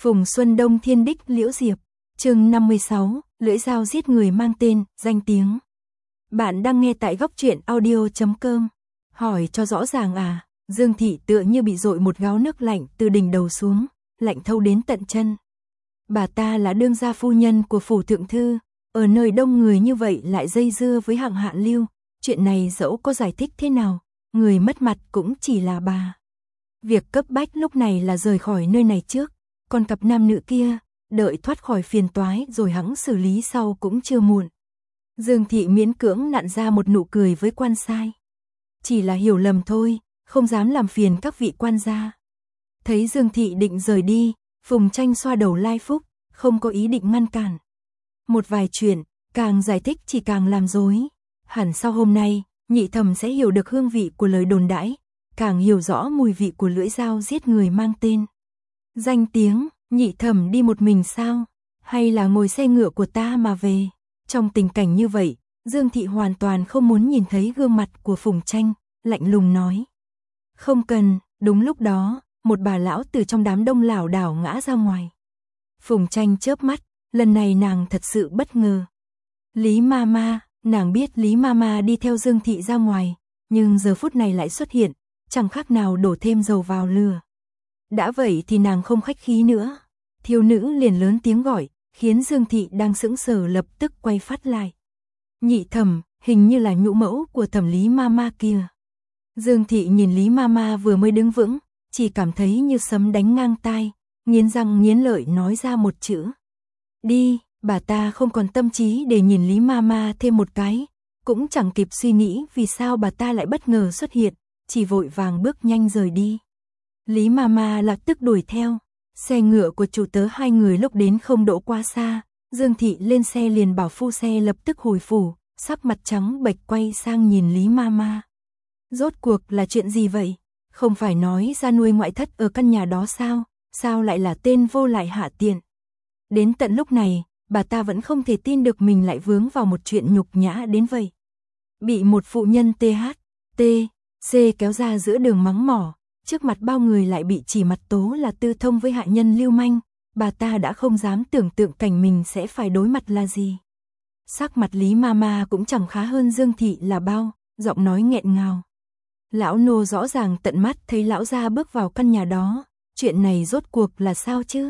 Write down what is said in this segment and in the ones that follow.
Phùng Xuân Đông Thiên Đích Liễu Diệp, chương 56, lưỡi dao giết người mang tên, danh tiếng. Bạn đang nghe tại góc truyện audio.com. Hỏi cho rõ ràng à, Dương Thị tựa như bị dội một gáo nước lạnh từ đỉnh đầu xuống, lạnh thâu đến tận chân. Bà ta là đương gia phu nhân của phủ thượng thư, ở nơi đông người như vậy lại dây dưa với hạng hạ lưu, chuyện này dẫu có giải thích thế nào, người mất mặt cũng chỉ là bà. Việc cấp bách lúc này là rời khỏi nơi này trước, còn cặp nam nữ kia, đợi thoát khỏi phiền toái rồi hẵng xử lý sau cũng chưa muộn. Dương Thị miễn cưỡng nặn ra một nụ cười với quan sai. Chỉ là hiểu lầm thôi, không dám làm phiền các vị quan gia. Thấy Dương Thị định rời đi, Phùng Tranh xoa đầu lai phúc, không có ý định ngăn cản. Một vài chuyện, càng giải thích chỉ càng làm rối. Hẳn sau hôm nay, Nhị Thẩm sẽ hiểu được hương vị của lời đồn đãi, càng hiểu rõ mùi vị của lưỡi dao giết người mang tên. Danh tiếng, Nhị Thẩm đi một mình sao? Hay là ngồi xe ngựa của ta mà về? Trong tình cảnh như vậy, Dương Thị hoàn toàn không muốn nhìn thấy gương mặt của Phùng Tranh, lạnh lùng nói. Không cần. Đúng lúc đó, một bà lão từ trong đám đông lảo đảo ngã ra ngoài. Phùng Tranh chớp mắt, lần này nàng thật sự bất ngờ. Lý Mama, nàng biết Lý Mama đi theo Dương Thị ra ngoài, nhưng giờ phút này lại xuất hiện, chẳng khác nào đổ thêm dầu vào lửa. Đã vậy thì nàng không khách khí nữa. Thiếu nữ liền lớn tiếng gọi, khiến Dương Thị đang sững sờ lập tức quay phát lại. Nhị Thẩm, hình như là nhũ mẫu của Thẩm Lý Mama kia. Dương Thị nhìn Lý Mama vừa mới đứng vững, chỉ cảm thấy như sấm đánh ngang tai, nghiến răng nghiến lợi nói ra một chữ. Đi. Bà ta không còn tâm trí để nhìn Lý Mama thêm một cái, cũng chẳng kịp suy nghĩ vì sao bà ta lại bất ngờ xuất hiện, chỉ vội vàng bước nhanh rời đi. Lý Mama lập tức đuổi theo, xe ngựa của chủ tớ hai người lúc đến không đỗ quá xa, Dương Thị lên xe liền bảo phu xe lập tức hồi phủ, sắc mặt trắng bệch quay sang nhìn Lý Mama. Rốt cuộc là chuyện gì vậy? Không phải nói ra nuôi ngoại thất ở căn nhà đó sao? Sao lại là tên vô lại hạ tiện? Đến tận lúc này, bà ta vẫn không thể tin được mình lại vướng vào một chuyện nhục nhã đến vậy. Bị một phụ nhân THC kéo ra giữa đường mắng mỏ, trước mặt bao người lại bị chỉ mặt tố là tư thông với hạ nhân lưu manh, bà ta đã không dám tưởng tượng cảnh mình sẽ phải đối mặt là gì. Sắc mặt Lý Mama cũng chẳng khá hơn Dương Thị là bao, giọng nói nghẹn ngào. Lão nô rõ ràng tận mắt thấy lão gia bước vào căn nhà đó, chuyện này rốt cuộc là sao chứ?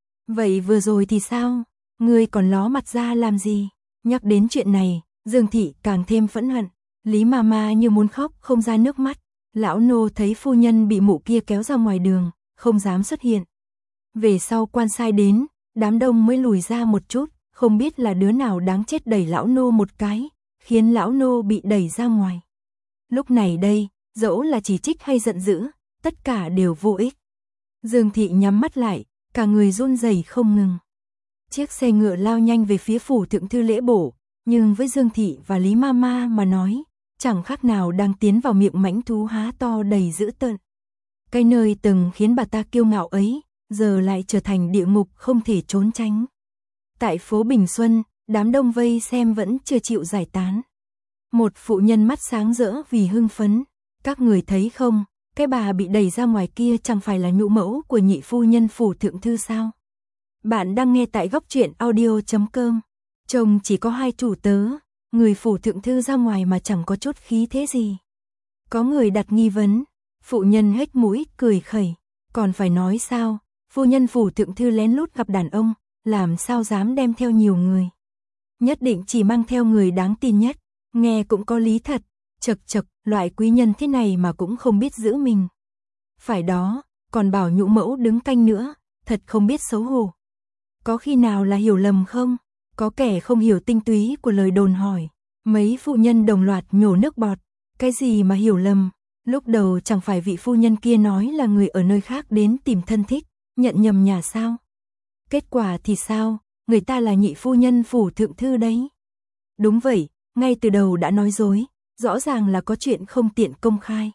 Vậy vừa rồi thì sao? Ngươi còn ló mặt ra làm gì? Nhắc đến chuyện này, Dương Thị càng thêm phẫn hận. Lý Mama như muốn khóc không ra nước mắt. Lão nô thấy phu nhân bị mụ kia kéo ra ngoài đường, không dám xuất hiện. Về sau quan sai đến, đám đông mới lùi ra một chút, không biết là đứa nào đáng chết đẩy lão nô một cái, khiến lão nô bị đẩy ra ngoài. Lúc này đây, dẫu là chỉ trích hay giận dữ, tất cả đều vô ích. Dương Thị nhắm mắt lại, cả người run rẩy không ngừng. Chiếc xe ngựa lao nhanh về phía phủ thượng thư lễ bổ, nhưng với Dương Thị và Lý Mama mà nói, chẳng khác nào đang tiến vào miệng mãnh thú há to đầy dữ tợn. Cái nơi từng khiến bà ta kiêu ngạo ấy, giờ lại trở thành địa ngục không thể trốn tránh. Tại phố Bình Xuân, đám đông vây xem vẫn chưa chịu giải tán. Một phụ nhân mắt sáng rỡ vì hưng phấn. Các người thấy không, cái bà bị đẩy ra ngoài kia chẳng phải là nhũ mẫu của nhị phu nhân phủ thượng thư sao? Bạn đang nghe tại góc truyện audio.com. Chồng chỉ có hai chủ tớ, người phủ thượng thư ra ngoài mà chẳng có chút khí thế gì. Có người đặt nghi vấn, phụ nhân hếch mũi cười khẩy. Còn phải nói sao, phu nhân phủ thượng thư lén lút gặp đàn ông, làm sao dám đem theo nhiều người. Nhất định chỉ mang theo người đáng tin nhất, nghe cũng có lý thật. Chật chật, loại quý nhân thế này mà cũng không biết giữ mình. Phải đó, còn bảo nhũ mẫu đứng canh nữa, thật không biết xấu hổ. Có khi nào là hiểu lầm không? Có kẻ không hiểu tinh túy của lời đồn hỏi. Mấy phụ nhân đồng loạt nhổ nước bọt. Cái gì mà hiểu lầm? Lúc đầu chẳng phải vị phu nhân kia nói là người ở nơi khác đến tìm thân thích, nhận nhầm nhà sao? Kết quả thì sao? Người ta là nhị phu nhân phủ thượng thư đấy. Đúng vậy, ngay từ đầu đã nói dối. Rõ ràng là có chuyện không tiện công khai.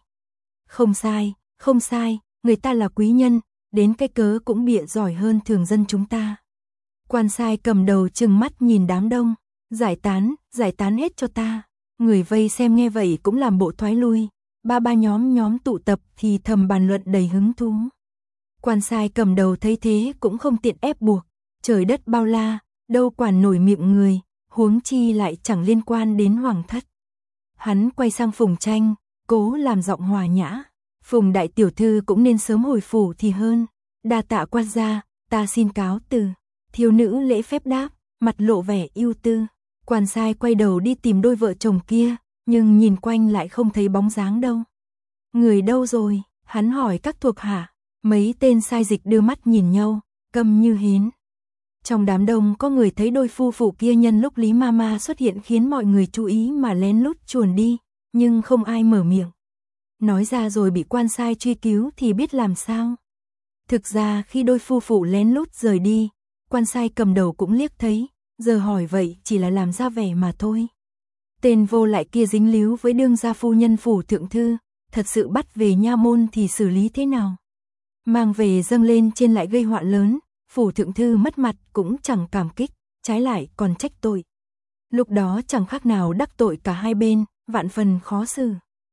Không sai, người ta là quý nhân, đến cái cớ cũng bịa giỏi hơn thường dân chúng ta. Quan sai cầm đầu trừng mắt nhìn đám đông, giải tán hết cho ta. Người vây xem nghe vậy cũng làm bộ thoái lui, ba nhóm tụ tập thì thầm bàn luận đầy hứng thú. Quan sai cầm đầu thấy thế cũng không tiện ép buộc, trời đất bao la, đâu quản nổi miệng người, huống chi lại chẳng liên quan đến hoàng thất. Hắn quay sang Phùng Tranh, cố làm giọng hòa nhã, Phùng đại tiểu thư cũng nên sớm hồi phủ thì hơn, đa tạ quan gia, ta xin cáo từ. Thiếu nữ lễ phép đáp, mặt lộ vẻ ưu tư. Quan sai quay đầu đi tìm đôi vợ chồng kia, nhưng nhìn quanh lại không thấy bóng dáng đâu. Người đâu rồi? Hắn hỏi các thuộc hạ. Mấy tên sai dịch đưa mắt nhìn nhau, câm như hến. Trong đám đông có người thấy đôi phu phụ kia nhân lúc Lý Mama xuất hiện khiến mọi người chú ý mà lén lút chuồn đi, nhưng không ai mở miệng. Nói ra rồi bị quan sai truy cứu thì biết làm sao. Thực ra khi đôi phu phụ lén lút rời đi, quan sai cầm đầu cũng liếc thấy, giờ hỏi vậy chỉ là làm ra vẻ mà thôi. Tên vô lại kia dính líu với đương gia phu nhân phủ thượng thư, thật sự bắt về nha môn thì xử lý thế nào? Mang về dâng lên trên lại gây họa lớn, phủ thượng thư mất mặt cũng chẳng cảm kích, trái lại còn trách tội. Lúc đó chẳng khác nào đắc tội cả hai bên, vạn phần khó xử.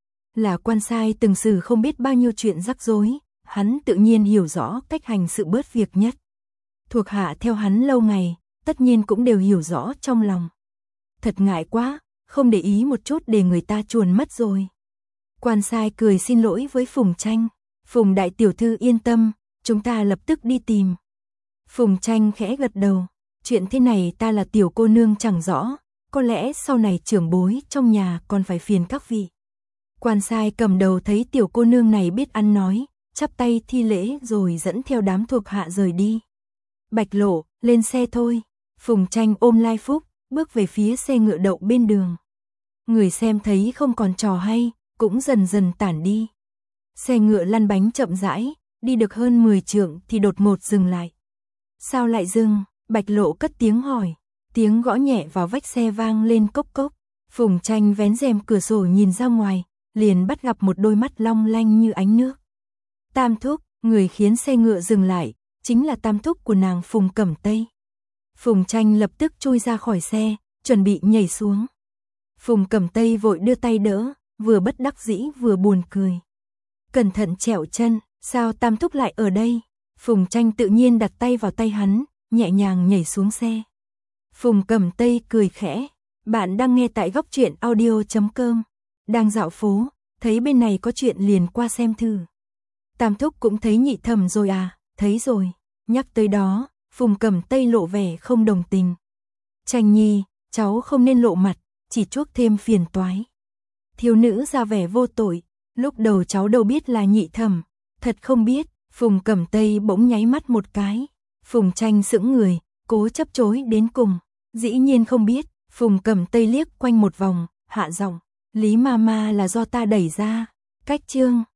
Là quan sai từng xử không biết bao nhiêu chuyện rắc rối, hắn tự nhiên hiểu rõ cách hành sự bớt việc nhất. Thuộc hạ theo hắn lâu ngày, tất nhiên cũng đều hiểu rõ trong lòng. Thật ngại quá, không để ý một chút để người ta chuồn mất rồi. Quan sai cười xin lỗi với Phùng Tranh. Phùng đại tiểu thư yên tâm, chúng ta lập tức đi tìm. Phùng Tranh khẽ gật đầu, chuyện thế này ta là tiểu cô nương chẳng rõ, có lẽ sau này trưởng bối trong nhà còn phải phiền các vị. Quan sai cầm đầu thấy tiểu cô nương này biết ăn nói, chắp tay thi lễ rồi dẫn theo đám thuộc hạ rời đi. Bạch Lộ, lên xe thôi. Phùng Tranh ôm Lai Phúc, bước về phía xe ngựa đậu bên đường. Người xem thấy không còn trò hay, cũng dần dần tản đi. Xe ngựa lăn bánh chậm rãi, đi được hơn 10 trượng thì đột ngột dừng lại. Sao lại dừng? Bạch Lộ cất tiếng hỏi. Tiếng gõ nhẹ vào vách xe vang lên cốc cốc. Phùng Tranh vén rèm cửa sổ nhìn ra ngoài, liền bắt gặp một đôi mắt long lanh như ánh nước. Tam thúc, người khiến xe ngựa dừng lại, chính là tam thúc của nàng Phùng Cẩm Tây. Phùng Tranh lập tức chui ra khỏi xe, chuẩn bị nhảy xuống. Phùng Cẩm Tây vội đưa tay đỡ, vừa bất đắc dĩ vừa buồn cười. Cẩn thận trẹo chân, sao tam thúc lại ở đây? Phùng Tranh tự nhiên đặt tay vào tay hắn, nhẹ nhàng nhảy xuống xe. Phùng Cẩm Tây cười khẽ, bạn đang nghe tại góc truyện audio.com. Đang dạo phố, thấy bên này có chuyện liền qua xem thử. Tam thúc cũng thấy nhị thẩm rồi à? Thấy rồi. Nhắc tới đó, Phùng Cẩm Tây lộ vẻ không đồng tình. Tranh nhi, cháu không nên lộ mặt, chỉ chuốc thêm phiền toái. Thiếu nữ ra vẻ vô tội, lúc đầu cháu đâu biết là nhị thẩm, thật không biết. Phùng Cẩm Tây bỗng nháy mắt một cái. Phùng Tranh sững người, cố chấp chối đến cùng. Dĩ nhiên không biết. Phùng Cẩm Tây liếc quanh một vòng, hạ giọng, Lý Mama là do ta đẩy ra. Cách chương